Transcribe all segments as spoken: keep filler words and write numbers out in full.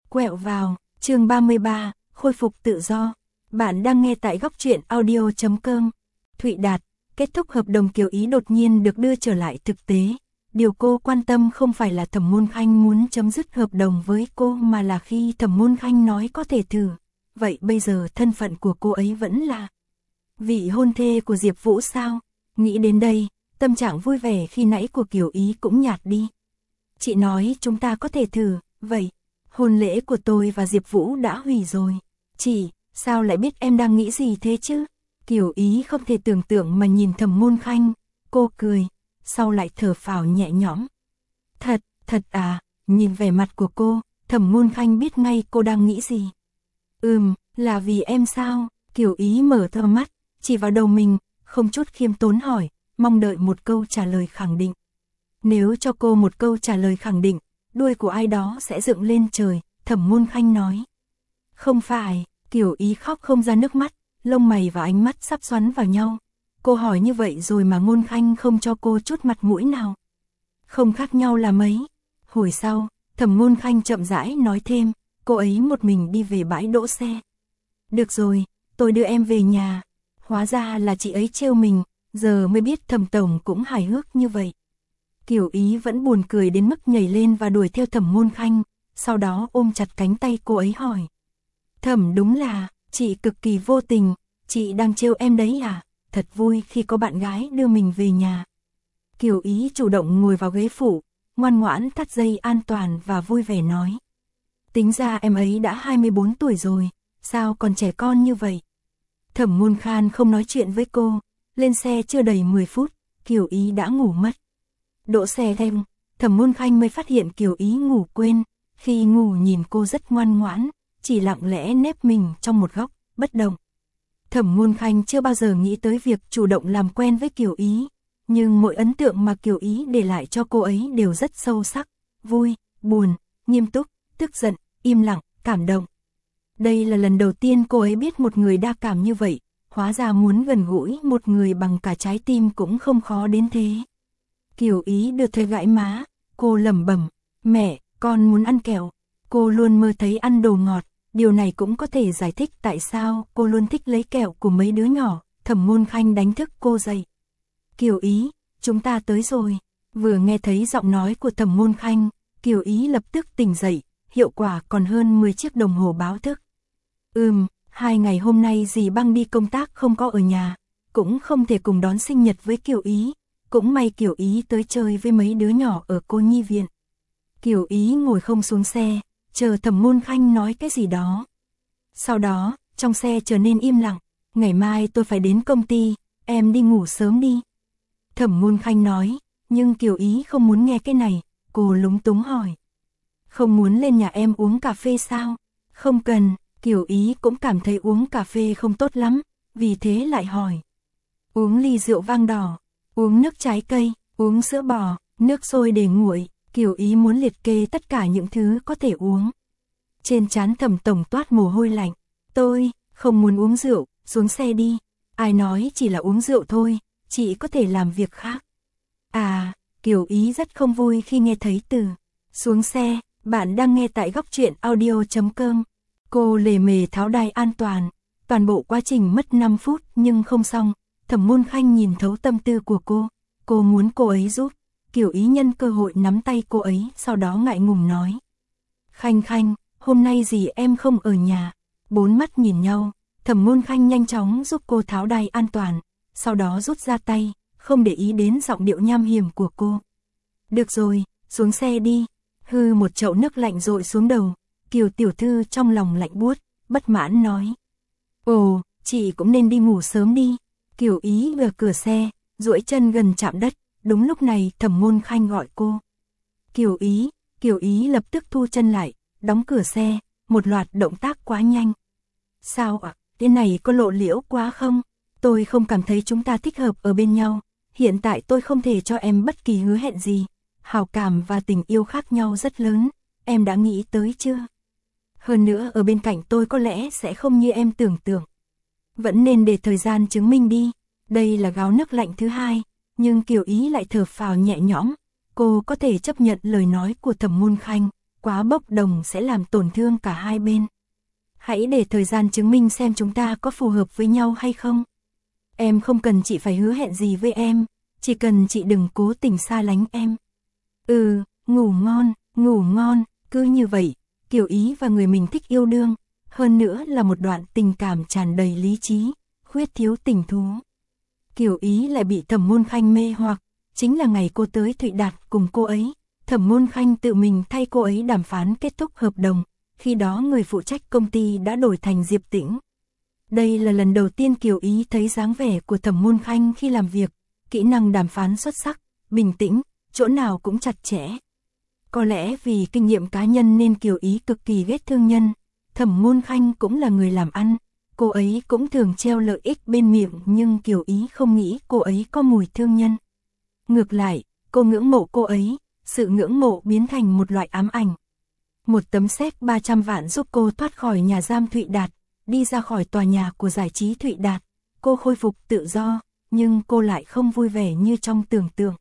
Quẹo vào, chương ba mươi ba, khôi phục tự do. Bạn đang nghe tại góc truyện audio chấm com. Thụy Đạt, kết thúc hợp đồng Kiều Ý đột nhiên được đưa trở lại thực tế. Điều cô quan tâm không phải là Thẩm Môn Khanh muốn chấm dứt hợp đồng với cô mà là khi Thẩm Môn Khanh nói có thể thử. Vậy bây giờ thân phận của cô ấy vẫn là vị hôn thê của Diệp Vũ sao? Nghĩ đến đây, tâm trạng vui vẻ khi nãy của Kiều Ý cũng nhạt đi. Chị nói chúng ta có thể thử, vậy hôn lễ của tôi và Diệp Vũ đã hủy rồi. Chị, sao lại biết em đang nghĩ gì thế chứ? Kiều Ý không thể tưởng tượng mà nhìn Thẩm Môn Khanh, cô cười, sau lại thở phào nhẹ nhõm. Thật, thật à, nhìn vẻ mặt của cô, Thẩm Môn Khanh biết ngay cô đang nghĩ gì. Ừm, là vì em sao? Kiều Ý mở to mắt, chỉ vào đầu mình, không chút khiêm tốn hỏi, mong đợi một câu trả lời khẳng định. Nếu cho cô một câu trả lời khẳng định, đuôi của ai đó sẽ dựng lên trời, Thẩm Môn Khanh nói. Không phải, Kiều Ý khóc không ra nước mắt, lông mày và ánh mắt sắp xoắn vào nhau. Cô hỏi như vậy rồi mà Môn Khanh không cho cô chút mặt mũi nào. Không khác nhau là mấy. Hồi sau, Thẩm Môn Khanh chậm rãi nói thêm, cô ấy một mình đi về bãi đỗ xe. Được rồi, tôi đưa em về nhà. Hóa ra là chị ấy trêu mình, giờ mới biết Thẩm tổng cũng hài hước như vậy. Kiều Ý vẫn buồn cười đến mức nhảy lên và đuổi theo Thẩm Môn Khanh, sau đó ôm chặt cánh tay cô ấy hỏi. Thẩm, đúng là, chị cực kỳ vô tình, chị đang trêu em đấy à? Thật vui khi có bạn gái đưa mình về nhà. Kiều Ý chủ động ngồi vào ghế phụ, ngoan ngoãn thắt dây an toàn và vui vẻ nói. Tính ra em ấy đã hai mươi bốn tuổi rồi, sao còn trẻ con như vậy? Thẩm Môn Khanh không nói chuyện với cô, lên xe chưa đầy mười phút, Kiều Ý đã ngủ mất. Đỗ xe thêm, Thẩm Môn Khanh mới phát hiện Kiều Ý ngủ quên, khi ngủ nhìn cô rất ngoan ngoãn, chỉ lặng lẽ nép mình trong một góc, bất động. Thẩm Môn Khanh chưa bao giờ nghĩ tới việc chủ động làm quen với Kiều Ý, nhưng mỗi ấn tượng mà Kiều Ý để lại cho cô ấy đều rất sâu sắc, vui, buồn, nghiêm túc, tức giận, im lặng, cảm động. Đây là lần đầu tiên cô ấy biết một người đa cảm như vậy, hóa ra muốn gần gũi một người bằng cả trái tim cũng không khó đến thế. Kiều Ý đưa thuê gãi má, cô lẩm bẩm, mẹ, con muốn ăn kẹo. Cô luôn mơ thấy ăn đồ ngọt, điều này cũng có thể giải thích tại sao cô luôn thích lấy kẹo của mấy đứa nhỏ. Thẩm Môn Khanh đánh thức cô dậy. Kiều Ý, chúng ta tới rồi. Vừa nghe thấy giọng nói của Thẩm Môn Khanh, Kiều Ý lập tức tỉnh dậy, hiệu quả còn hơn mười chiếc đồng hồ báo thức. Ừm, hai ngày hôm nay dì Băng đi công tác không có ở nhà, cũng không thể cùng đón sinh nhật với Kiều Ý. Cũng may Kiều Ý tới chơi với mấy đứa nhỏ ở cô nhi viện. Kiều Ý ngồi không xuống xe, chờ Thẩm Môn Khanh nói cái gì đó. Sau đó, trong xe trở nên im lặng, ngày mai tôi phải đến công ty, em đi ngủ sớm đi. Thẩm Môn Khanh nói, nhưng Kiều Ý không muốn nghe cái này, cô lúng túng hỏi. Không muốn lên nhà em uống cà phê sao? Không cần, Kiều Ý cũng cảm thấy uống cà phê không tốt lắm, vì thế lại hỏi. Uống ly rượu vang đỏ. Uống nước trái cây, uống sữa bò, nước sôi để nguội, Kiều Ý muốn liệt kê tất cả những thứ có thể uống. Trên trán Thẩm tổng toát mồ hôi lạnh, tôi không muốn uống rượu, xuống xe đi. Ai nói chỉ là uống rượu thôi, chị có thể làm việc khác. À, Kiều Ý rất không vui khi nghe thấy từ xuống xe. Bạn đang nghe tại góc truyện audio chấm com. Cô lề mề tháo đai an toàn, toàn bộ quá trình mất năm phút nhưng không xong. Thẩm Môn Khanh nhìn thấu tâm tư của cô, cô muốn cô ấy giúp. Kiều Ý nhân cơ hội nắm tay cô ấy, sau đó ngại ngùng nói. Khanh Khanh, hôm nay dì em không ở nhà. Bốn mắt nhìn nhau, Thẩm Môn Khanh nhanh chóng giúp cô tháo đai an toàn, sau đó rút ra tay, không để ý đến giọng điệu nham hiểm của cô. Được rồi, xuống xe đi. Hư một chậu nước lạnh rội xuống đầu, Kiều tiểu thư trong lòng lạnh buốt, bất mãn nói. Ồ, chị cũng nên đi ngủ sớm đi. Kiều Ý vừa cửa xe, duỗi chân gần chạm đất, đúng lúc này Thẩm Môn Khanh gọi cô. Kiều Ý, Kiều Ý lập tức thu chân lại, đóng cửa xe, một loạt động tác quá nhanh. Sao ạ, à, cái này có lộ liễu quá không? Tôi không cảm thấy chúng ta thích hợp ở bên nhau, hiện tại tôi không thể cho em bất kỳ hứa hẹn gì. Hào cảm và tình yêu khác nhau rất lớn, em đã nghĩ tới chưa? Hơn nữa ở bên cạnh tôi có lẽ sẽ không như em tưởng tượng. Vẫn nên để thời gian chứng minh đi. Đây là gáo nước lạnh thứ hai, nhưng Kiều Ý lại thở phào nhẹ nhõm. Cô có thể chấp nhận lời nói của Thẩm Môn Khanh, quá bốc đồng sẽ làm tổn thương cả hai bên. Hãy để thời gian chứng minh xem chúng ta có phù hợp với nhau hay không. Em không cần chị phải hứa hẹn gì với em, chỉ cần chị đừng cố tình xa lánh em. Ừ, ngủ ngon, ngủ ngon, cứ như vậy, Kiều Ý và người mình thích yêu đương, hơn nữa là một đoạn tình cảm tràn đầy lý trí, khuyết thiếu tình thú. Kiều Ý lại bị Thẩm Môn Khanh mê hoặc, chính là ngày cô tới Thụy Đạt cùng cô ấy, Thẩm Môn Khanh tự mình thay cô ấy đàm phán kết thúc hợp đồng, khi đó người phụ trách công ty đã đổi thành Diệp Tĩnh. Đây là lần đầu tiên Kiều Ý thấy dáng vẻ của Thẩm Môn Khanh khi làm việc, kỹ năng đàm phán xuất sắc, bình tĩnh, chỗ nào cũng chặt chẽ. Có lẽ vì kinh nghiệm cá nhân nên Kiều Ý cực kỳ ghét thương nhân, Thẩm Môn Khanh cũng là người làm ăn, cô ấy cũng thường treo lợi ích bên miệng nhưng Kiều Ý không nghĩ cô ấy có mùi thương nhân. Ngược lại, cô ngưỡng mộ cô ấy, sự ngưỡng mộ biến thành một loại ám ảnh. Một tấm séc ba trăm vạn giúp cô thoát khỏi nhà giam Thụy Đạt, đi ra khỏi tòa nhà của giải trí Thụy Đạt, cô khôi phục tự do, nhưng cô lại không vui vẻ như trong tưởng tượng.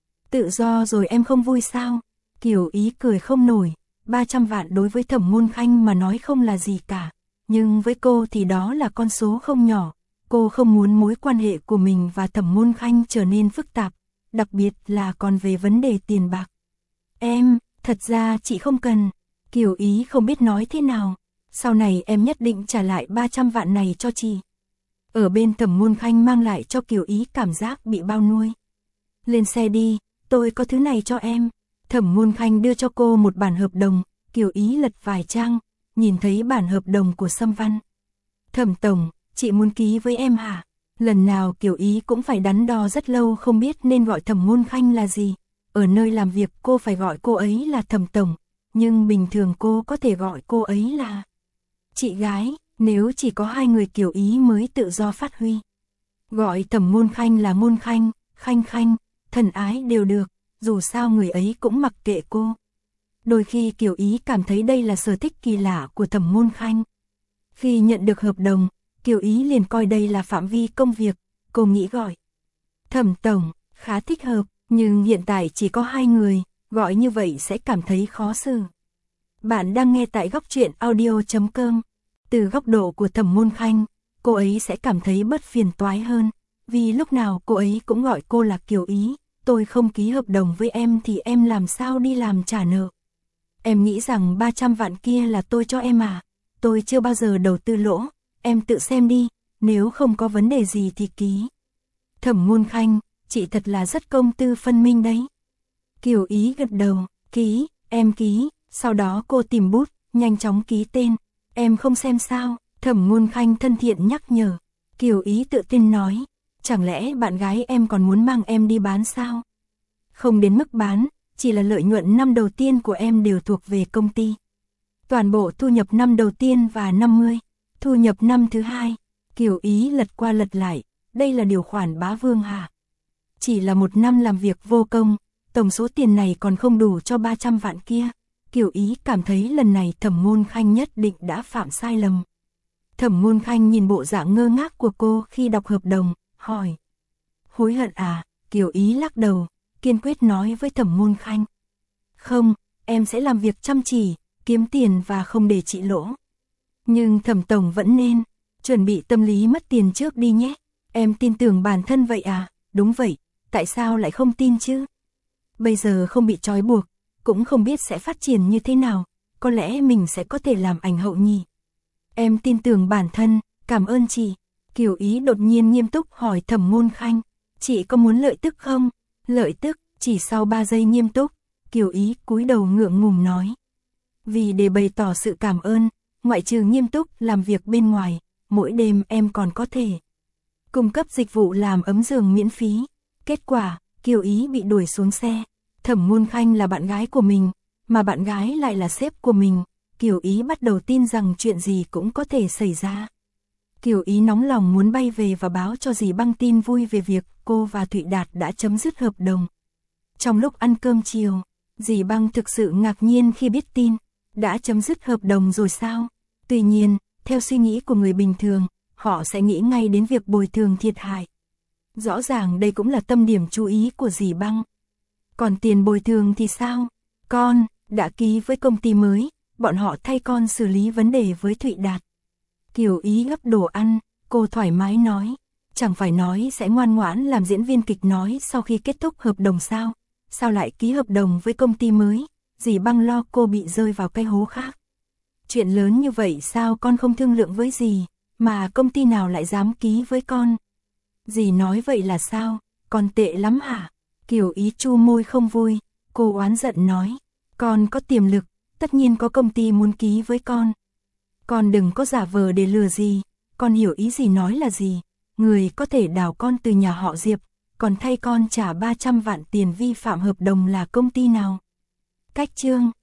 Tự do rồi em không vui sao? Kiều Ý cười không nổi, ba trăm vạn đối với Thẩm Môn Khanh mà nói không là gì cả, nhưng với cô thì đó là con số không nhỏ. Cô không muốn mối quan hệ của mình và Thẩm Môn Khanh trở nên phức tạp, đặc biệt là còn về vấn đề tiền bạc. Em, thật ra chị không cần. Kiều Ý không biết nói thế nào, sau này em nhất định trả lại ba trăm vạn này cho chị. Ở bên Thẩm Môn Khanh mang lại cho Kiều Ý cảm giác bị bao nuôi. Lên xe đi, tôi có thứ này cho em. Thẩm Môn Khanh đưa cho cô một bản hợp đồng, Kiều Ý lật vài trang, nhìn thấy bản hợp đồng của Sâm Văn. Thẩm tổng, chị muốn ký với em hả? Lần nào Kiều Ý cũng phải đắn đo rất lâu không biết nên gọi Thẩm Môn Khanh là gì. Ở nơi làm việc cô phải gọi cô ấy là Thẩm tổng, nhưng bình thường cô có thể gọi cô ấy là chị gái, nếu chỉ có hai người Kiều Ý mới tự do phát huy. Gọi Thẩm Môn Khanh là Môn Khanh, Khanh Khanh, thần ái đều được, dù sao người ấy cũng mặc kệ cô. Đôi khi Kiều Ý cảm thấy đây là sở thích kỳ lạ của Thẩm Môn Khanh. Khi nhận được hợp đồng, Kiều Ý liền coi đây là phạm vi công việc, cô nghĩ gọi Thẩm tổng, khá thích hợp, nhưng hiện tại chỉ có hai người, gọi như vậy sẽ cảm thấy khó xử. Bạn đang nghe tại góc truyện audio chấm com. Từ góc độ của Thẩm Môn Khanh, cô ấy sẽ cảm thấy bất phiền toái hơn, vì lúc nào cô ấy cũng gọi cô là Kiều Ý. Tôi không ký hợp đồng với em thì em làm sao đi làm trả nợ? Em nghĩ rằng ba trăm vạn kia là tôi cho em à? Tôi chưa bao giờ đầu tư lỗ, em tự xem đi, nếu không có vấn đề gì thì ký. Thẩm Môn Khanh, chị thật là rất công tư phân minh đấy. Kiều Ý gật đầu, ký, em ký, sau đó cô tìm bút, nhanh chóng ký tên. Em không xem sao? Thẩm Môn Khanh thân thiện nhắc nhở. Kiều Ý tự tin nói, chẳng lẽ bạn gái em còn muốn mang em đi bán sao? Không đến mức bán, chỉ là lợi nhuận năm đầu tiên của em đều thuộc về công ty. Toàn bộ thu nhập năm đầu tiên và năm mươi, thu nhập năm thứ hai. Kiều Ý lật qua lật lại, đây là điều khoản bá vương hả? Chỉ là một năm làm việc vô công, tổng số tiền này còn không đủ cho ba trăm vạn kia. Kiều Ý cảm thấy lần này Thẩm Môn Khanh nhất định đã phạm sai lầm. Thẩm Môn Khanh nhìn bộ dạng ngơ ngác của cô khi đọc hợp đồng, hỏi. Hối hận à? Kiều Ý lắc đầu, kiên quyết nói với Thẩm Môn Khanh. Không, em sẽ làm việc chăm chỉ, kiếm tiền và không để chị lỗ. Nhưng Thẩm tổng vẫn nên chuẩn bị tâm lý mất tiền trước đi nhé. Em tin tưởng bản thân vậy à? Đúng vậy, tại sao lại không tin chứ? Bây giờ không bị trói buộc, cũng không biết sẽ phát triển như thế nào, có lẽ mình sẽ có thể làm ảnh hậu nhỉ. Em tin tưởng bản thân, cảm ơn chị. Kiều Ý đột nhiên nghiêm túc hỏi Thẩm Môn Khanh, chị có muốn lợi tức không? Lợi tức? Chỉ sau ba giây nghiêm túc, Kiều Ý cúi đầu ngượng ngùng nói. Vì để bày tỏ sự cảm ơn, ngoại trừ nghiêm túc làm việc bên ngoài, mỗi đêm em còn có thể cung cấp dịch vụ làm ấm giường miễn phí. Kết quả, Kiều Ý bị đuổi xuống xe. Thẩm Môn Khanh là bạn gái của mình, mà bạn gái lại là sếp của mình. Kiều Ý bắt đầu tin rằng chuyện gì cũng có thể xảy ra. Kiều Ý nóng lòng muốn bay về và báo cho dì Băng tin vui về việc cô và Thụy Đạt đã chấm dứt hợp đồng. Trong lúc ăn cơm chiều, dì Băng thực sự ngạc nhiên khi biết tin, đã chấm dứt hợp đồng rồi sao? Tuy nhiên, theo suy nghĩ của người bình thường, họ sẽ nghĩ ngay đến việc bồi thường thiệt hại. Rõ ràng đây cũng là tâm điểm chú ý của dì Băng. Còn tiền bồi thường thì sao? Con, Đã ký với công ty mới, bọn họ thay con xử lý vấn đề với Thụy Đạt. Kiều Ý gấp đồ ăn, cô thoải mái nói. Chẳng phải nói sẽ ngoan ngoãn làm diễn viên kịch nói sau khi kết thúc hợp đồng sao? Sao lại ký hợp đồng với công ty mới? Dì Băng lo cô bị rơi vào cái hố khác. Chuyện lớn như vậy sao con không thương lượng với dì, mà công ty nào lại dám ký với con? Dì nói vậy là sao? Con tệ lắm hả? Kiều Ý chu môi không vui, cô oán giận nói. Con có tiềm lực, tất nhiên có công ty muốn ký với con. Con đừng có giả vờ để lừa gì, con hiểu ý dì nói là gì. Người có thể đào con từ nhà họ Diệp, còn thay con trả ba trăm vạn tiền vi phạm hợp đồng là công ty nào? Cách chương